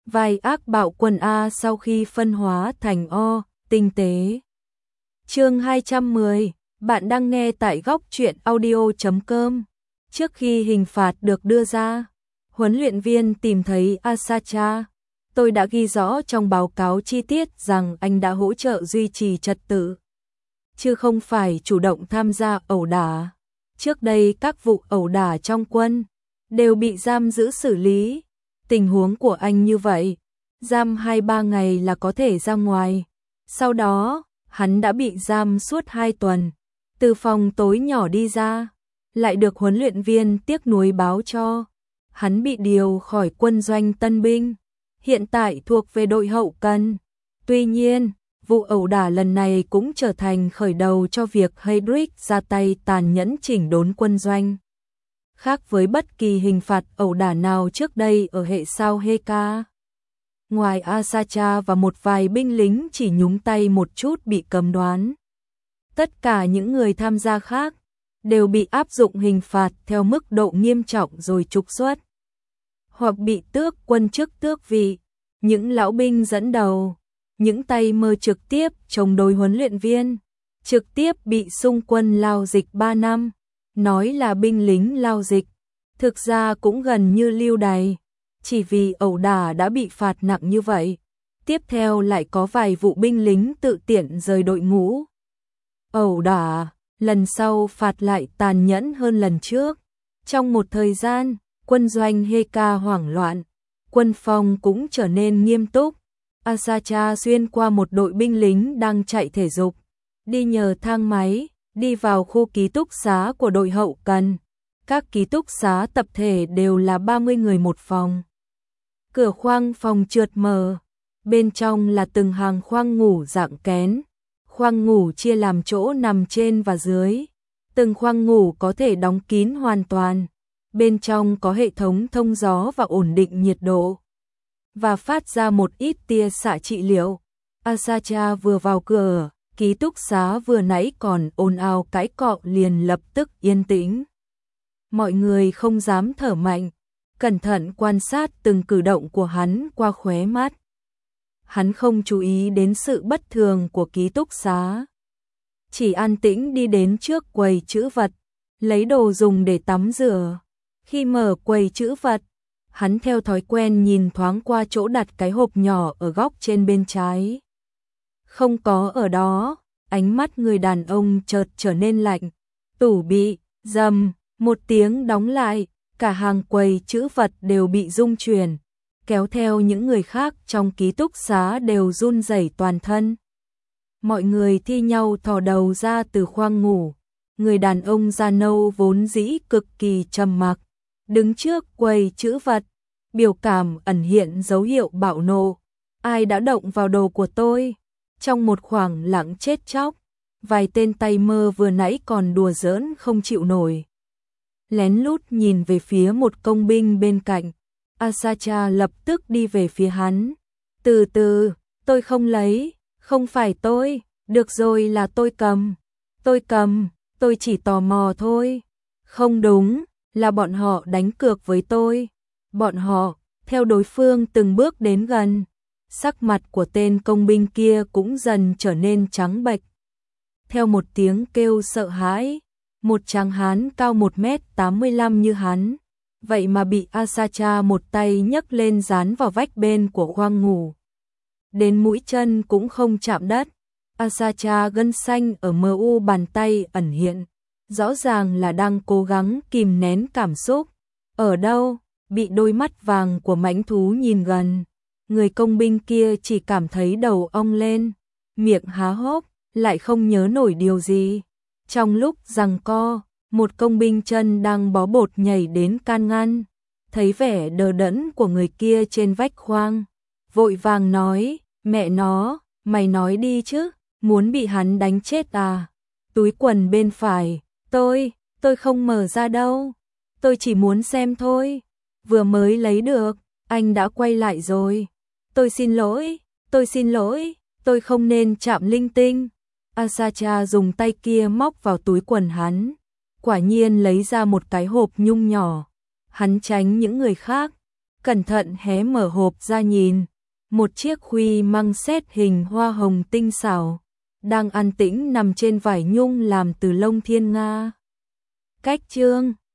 vai ác bạo quân A sau khi phân hóa thành O, tinh tế. Chương 210, bạn đang nghe tại góc truyện audio.com. Trước khi hình phạt được đưa ra, huấn luyện viên tìm thấy Asacha. Tôi đã ghi rõ trong báo cáo chi tiết rằng anh đã hỗ trợ duy trì trật tự, chứ không phải chủ động tham gia ẩu đả. Trước đây các vụ ẩu đả trong quân đều bị giam giữ xử lý. Tình huống của anh như vậy, giam 2-3 ngày là có thể ra ngoài. Sau đó, hắn đã bị giam suốt 2 tuần. Từ phòng tối nhỏ đi ra, lại được huấn luyện viên tiếc nuối báo cho. Hắn bị điều khỏi quân doanh tân binh, hiện tại thuộc về đội hậu cần. Tuy nhiên, vụ ẩu đả lần này cũng trở thành khởi đầu cho việc Heydrich ra tay tàn nhẫn chỉnh đốn quân doanh. Khác với bất kỳ hình phạt ẩu đả nào trước đây ở hệ sao Heka. Ngoài Asacha và một vài binh lính chỉ nhúng tay một chút bị cấm đoán, tất cả những người tham gia khác đều bị áp dụng hình phạt theo mức độ nghiêm trọng rồi trục xuất, hoặc bị tước quân chức tước vị. Những lão binh dẫn đầu, những tay mơ trực tiếp chống đối huấn luyện viên, trực tiếp bị xung quân lao dịch 3 năm. Nói là binh lính lao dịch, thực ra cũng gần như lưu đày, chỉ vì ẩu đả đã bị phạt nặng như vậy. Tiếp theo lại có vài vụ binh lính tự tiện rời đội ngũ. Ẩu đả, lần sau phạt lại tàn nhẫn hơn lần trước. Trong một thời gian, quân doanh Heka hoảng loạn, quân phòng cũng trở nên nghiêm túc. Asacha xuyên qua một đội binh lính đang chạy thể dục, đi nhờ thang máy, đi vào khu ký túc xá của đội hậu cần. Các ký túc xá tập thể đều là 30 người một phòng. Cửa khoang phòng trượt mở, bên trong là từng hàng khoang ngủ dạng kén. Khoang ngủ chia làm chỗ nằm trên và dưới. Từng khoang ngủ có thể đóng kín hoàn toàn. Bên trong có hệ thống thông gió và ổn định nhiệt độ, và phát ra một ít tia xạ trị liệu. Asacha vừa vào cửa, ký túc xá vừa nãy còn ồn ào cãi cọ liền lập tức yên tĩnh. Mọi người không dám thở mạnh, cẩn thận quan sát từng cử động của hắn qua khóe mắt. Hắn không chú ý đến sự bất thường của ký túc xá, chỉ an tĩnh đi đến trước quầy trữ vật, lấy đồ dùng để tắm rửa. Khi mở quầy trữ vật, hắn theo thói quen nhìn thoáng qua chỗ đặt cái hộp nhỏ ở góc trên bên trái. Không có ở đó, ánh mắt người đàn ông chợt trở nên lạnh. Tủ bị, rầm, một tiếng đóng lại, cả hàng quầy trữ vật đều bị rung chuyển, kéo theo những người khác trong ký túc xá đều run rẩy toàn thân. Mọi người thi nhau thò đầu ra từ khoang ngủ. Người đàn ông da nâu vốn dĩ cực kỳ trầm mặc, đứng trước quầy trữ vật, biểu cảm ẩn hiện dấu hiệu bạo nộ. Ai đã động vào đồ của tôi? Trong một khoảng lặng chết chóc, vài tên tay mơ vừa nãy còn đùa giỡn không chịu nổi, lén lút nhìn về phía một công binh bên cạnh. Asacha lập tức đi về phía hắn. Từ từ, tôi không lấy, không phải tôi, được rồi là tôi cầm. Tôi chỉ tò mò thôi. Không đúng, là bọn họ đánh cược với tôi. Bọn họ, theo đối phương từng bước đến gần. Sắc mặt của tên công binh kia cũng dần trở nên trắng bệch. Theo một tiếng kêu sợ hãi, một tráng hán cao 1m85 như hắn, vậy mà bị Asacha một tay nhấc lên dán vào vách bên của khoang ngủ. Đến mũi chân cũng không chạm đất. Asacha gân xanh ở mu bàn tay ẩn hiện, rõ ràng là đang cố gắng kìm nén cảm xúc. Ở đâu, bị đôi mắt vàng của mãnh thú nhìn gần. Người công binh kia chỉ cảm thấy đầu ong lên, miệng há hốc, lại không nhớ nổi điều gì. Trong lúc giằng co, một công binh chân đang bó bột nhảy đến can ngăn, thấy vẻ đờ đẫn của người kia trên vách khoang, vội vàng nói, mẹ nó, mày nói đi chứ, muốn bị hắn đánh chết à? Túi quần bên phải, tôi không mở ra đâu, tôi chỉ muốn xem thôi, vừa mới lấy được, anh đã quay lại rồi. Tôi xin lỗi, tôi không nên chạm linh tinh. Asacha dùng tay kia móc vào túi quần hắn, quả nhiên lấy ra một cái hộp nhung nhỏ. Hắn tránh những người khác, cẩn thận hé mở hộp ra nhìn, một chiếc khuy măng xét hình hoa hồng tinh xảo, đang an tĩnh nằm trên vải nhung làm từ lông thiên nga. Cách chương